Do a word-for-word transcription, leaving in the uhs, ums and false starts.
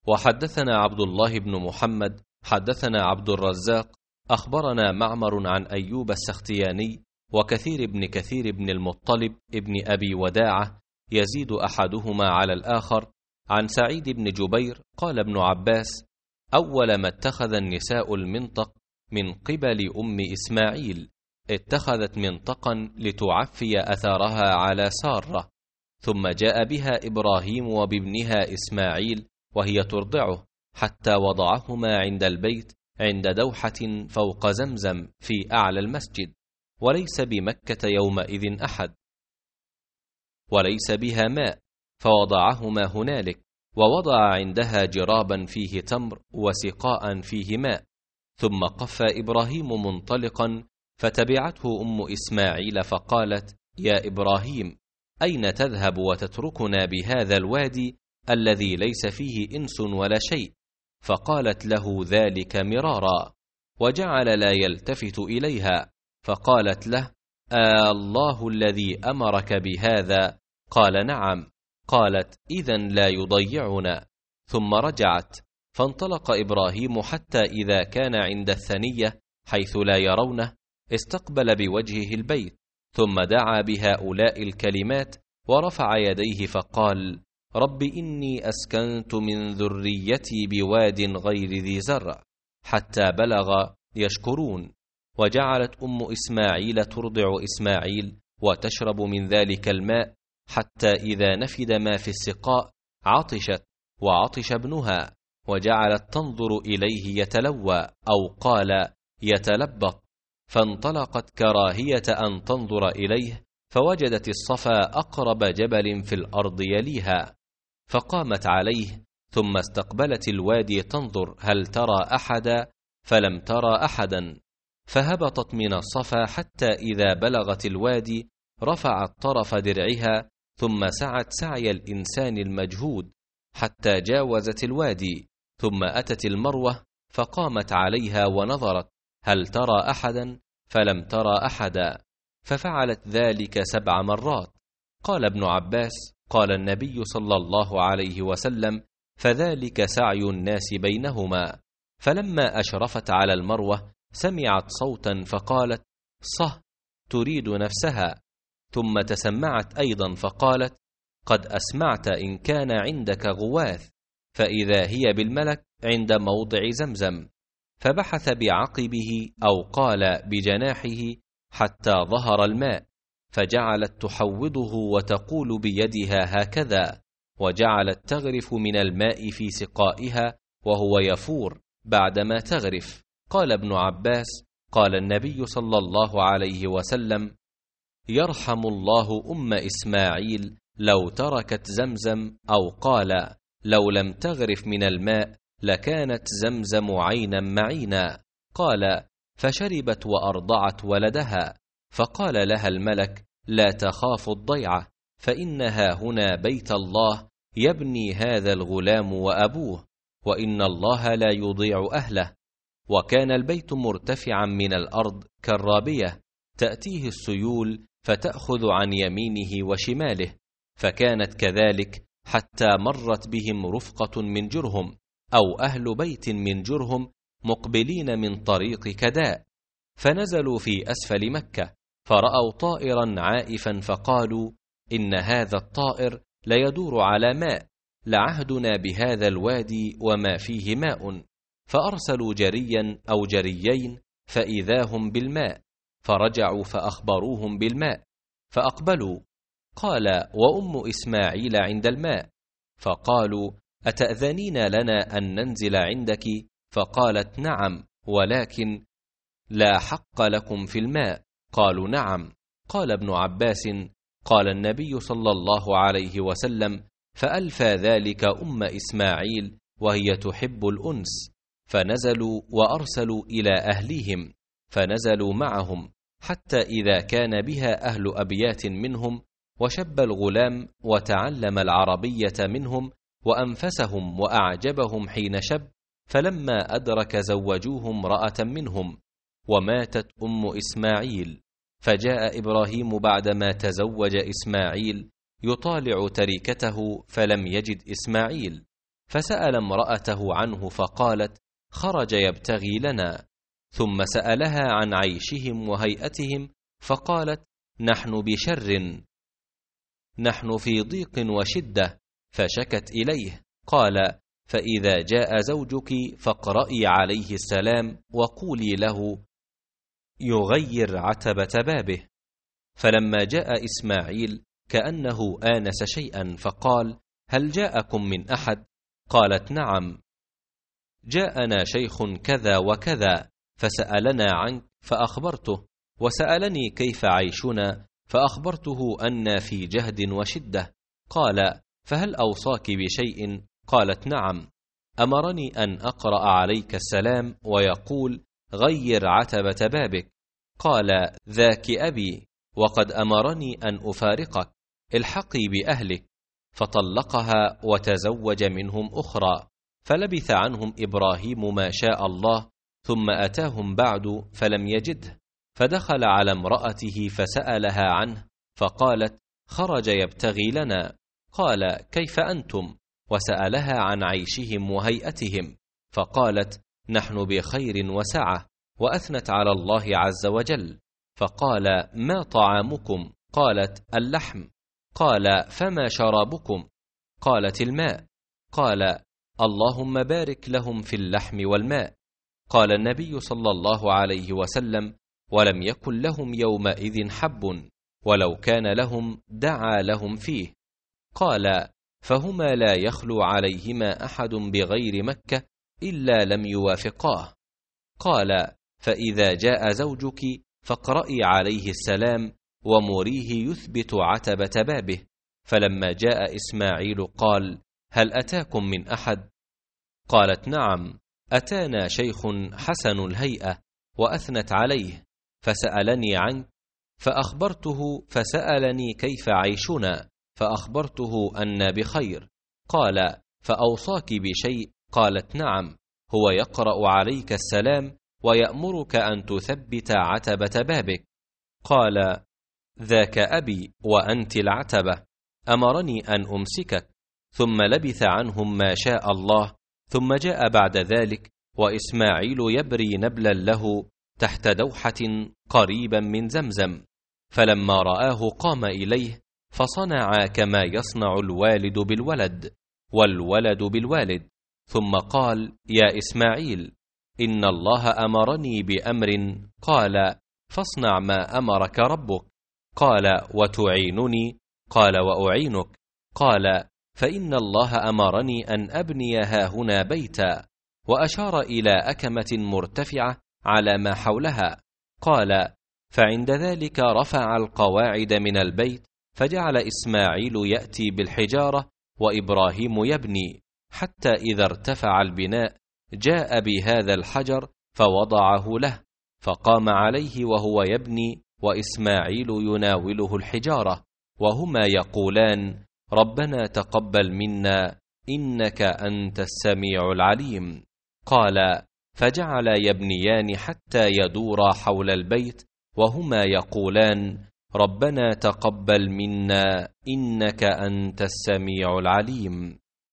وحدثنا عبد الله بن محمد حدثنا عبد الرزاق أخبرنا معمر عن أيوب السختياني وكثير بن كثير بن المطلب ابن أبي وداعة يزيد أحدهما على الآخر عن سعيد بن جبير قال ابن عباس: أول ما اتخذ النساء المنطق من قبل أم إسماعيل اتخذت منطقا لتعفي أثارها على سارة، ثم جاء بها إبراهيم وبابنها إسماعيل وهي ترضعه حتى وضعهما عند البيت عند دوحة فوق زمزم في أعلى المسجد، وليس بمكة يومئذ أحد وليس بها ماء، فوضعهما هنالك، ووضع عندها جرابا فيه تمر وسقاء فيه ماء، ثم قف إبراهيم منطلقا، فتبعته أم إسماعيل فقالت: يا إبراهيم، أين تذهب وتتركنا بهذا الوادي الذي ليس فيه إنس ولا شيء؟ فقالت له ذلك مرارا، وجعل لا يلتفت إليها، فقالت له: آه الله الذي أمرك بهذا؟ قال: نعم. قالت: إذن لا يضيعنا. ثم رجعت، فانطلق إبراهيم حتى إذا كان عند الثنية حيث لا يرونه استقبل بوجهه البيت، ثم دعا بهؤلاء الكلمات ورفع يديه فقال: رب إني أسكنت من ذريتي بواد غير ذي زرع، حتى بلغ يشكرون. وجعلت أم إسماعيل ترضع إسماعيل وتشرب من ذلك الماء، حتى إذا نفد ما في السقاء عطشت، وعطش ابنها، وجعلت تنظر إليه يتلوى أو قال يتلبط، فانطلقت كراهية أن تنظر إليه، فوجدت الصفا أقرب جبل في الأرض يليها، فقامت عليه، ثم استقبلت الوادي تنظر هل ترى أحدا، فلم ترى أحدا، فهبطت من الصفا حتى إذا بلغت الوادي رفعت طرف درعها، ثم سعت سعي الإنسان المجهود حتى جاوزت الوادي، ثم أتت المروة فقامت عليها ونظرت هل ترى أحدا، فلم ترى أحدا، ففعلت ذلك سبع مرات. قال ابن عباس: قال النبي صلى الله عليه وسلم: فذلك سعي الناس بينهما. فلما أشرفت على المروة سمعت صوتا فقالت: صه، تريد نفسها، ثم تسمعت أيضا فقالت: قد أسمعت إن كان عندك غواث، فإذا هي بالملك عند موضع زمزم، فبحث بعقبه أو قال بجناحه حتى ظهر الماء، فجعلت تحوضه وتقول بيدها هكذا، وجعلت تغرف من الماء في سقائها وهو يفور بعدما تغرف. قال ابن عباس: قال النبي صلى الله عليه وسلم: يرحم الله أم إسماعيل لو تركت زمزم، أو قال لو لم تغرف من الماء لكانت زمزم عينا معينا. قال: فشربت وأرضعت ولدها، فقال لها الملك: لا تخاف الضيعة، فإنها هنا بيت الله يبني هذا الغلام وأبوه، وإن الله لا يضيع أهله. وكان البيت مرتفعا من الأرض كالرابية، تأتيه السيول فتأخذ عن يمينه وشماله، فكانت كذلك حتى مرت بهم رفقة من جرهم أو أهل بيت من جرهم مقبلين من طريق كداء، فنزلوا في أسفل مكة، فرأوا طائرا عائفا، فقالوا: إن هذا الطائر ليدور على ماء، لعهدنا بهذا الوادي وما فيه ماء. فأرسلوا جريا أو جريين فإذا هم بالماء، فرجعوا فأخبروهم بالماء، فأقبلوا. قال: وأم إسماعيل عند الماء، فقالوا: أتأذنين لنا أن ننزل عندك؟ فقالت: نعم، ولكن لا حق لكم في الماء. قالوا: نعم. قال ابن عباس: قال النبي صلى الله عليه وسلم: فألفى ذلك أم إسماعيل وهي تحب الأنس، فنزلوا وأرسلوا إلى أهليهم، فنزلوا معهم حتى إذا كان بها أهل أبيات منهم، وشب الغلام وتعلم العربية منهم وأنفسهم وأعجبهم حين شب، فلما أدرك زوجوه امرأة منهم، وماتت أم إسماعيل. فجاء إبراهيم بعدما تزوج إسماعيل يطالع تركته فلم يجد إسماعيل، فسأل امرأته عنه فقالت: خرج يبتغي لنا. ثم سألها عن عيشهم وهيئتهم فقالت: نحن بشر، نحن في ضيق وشدة. فشكت إليه. قال: فإذا جاء زوجك فاقرئي عليه السلام وقولي له يغير عتبة بابه. فلما جاء إسماعيل كأنه آنس شيئا فقال: هل جاءكم من أحد؟ قالت: نعم، جاءنا شيخ كذا وكذا فسألنا عنك فأخبرته، وسألني كيف عيشنا فأخبرته أن في جهد وشدة. قال: فهل أوصاك بشيء؟ قالت: نعم، أمرني أن أقرأ عليك السلام ويقول غير عتبة بابك. قال: ذاك أبي، وقد أمرني أن أفارقك، الحقي بأهلك. فطلقها وتزوج منهم أخرى. فلبث عنهم إبراهيم ما شاء الله، ثم أتاهم بعد فلم يجده، فدخل على امرأته فسألها عنه فقالت: خرج يبتغي لنا. قال: كيف أنتم؟ وسألها عن عيشهم وهيئتهم فقالت: نحن بخير وسعة. وأثنت على الله عز وجل. فقال: ما طعامكم؟ قالت: اللحم. قال: فما شرابكم؟ قالت: الماء. قال: اللهم بارك لهم في اللحم والماء. قال النبي صلى الله عليه وسلم: ولم يكن لهم يومئذ حب، ولو كان لهم دعا لهم فيه. قال: فهما لا يخلو عليهما أحد بغير مكة إلا لم يوافقاه. قال: فإذا جاء زوجك فاقرئي عليه السلام ومريه يثبت عتبة بابه. فلما جاء إسماعيل قال: هل أتاكم من أحد؟ قالت: نعم، أتانا شيخ حسن الهيئة. وأثنت عليه فسألني عنك فأخبرته، فسألني كيف عيشنا فأخبرته أن بخير. قال: فأوصاك بشيء؟ قالت: نعم، هو يقرأ عليك السلام ويأمرك أن تثبت عتبة بابك. قال: ذاك أبي وأنت العتبة، أمرني أن أمسكك. ثم لبث عنهم ما شاء الله، ثم جاء بعد ذلك وإسماعيل يبري نبلا له تحت دوحة قريبا من زمزم. فلما رآه قام إليه فصنع كما يصنع الوالد بالولد والولد بالوالد، ثم قال: يا إسماعيل، إن الله أمرني بأمر. قال: فاصنع ما أمرك ربك. قال: وتعينني؟ قال: وأعينك. قال: فإن الله أمرني أن أبني هاهنا بيتا، وأشار إلى أكمة مرتفعة على ما حولها. قال: فعند ذلك رفع القواعد من البيت، فجعل إسماعيل يأتي بالحجارة وإبراهيم يبني، حتى إذا ارتفع البناء جاء بهذا الحجر فوضعه له، فقام عليه وهو يبني وإسماعيل يناوله الحجارة، وهما يقولان: ربنا تقبل منا إنك أنت السميع العليم. قال: فجعل يبنيان حتى يدورا حول البيت وهما يقولان: ربنا تقبل منا إنك أنت السميع العليم.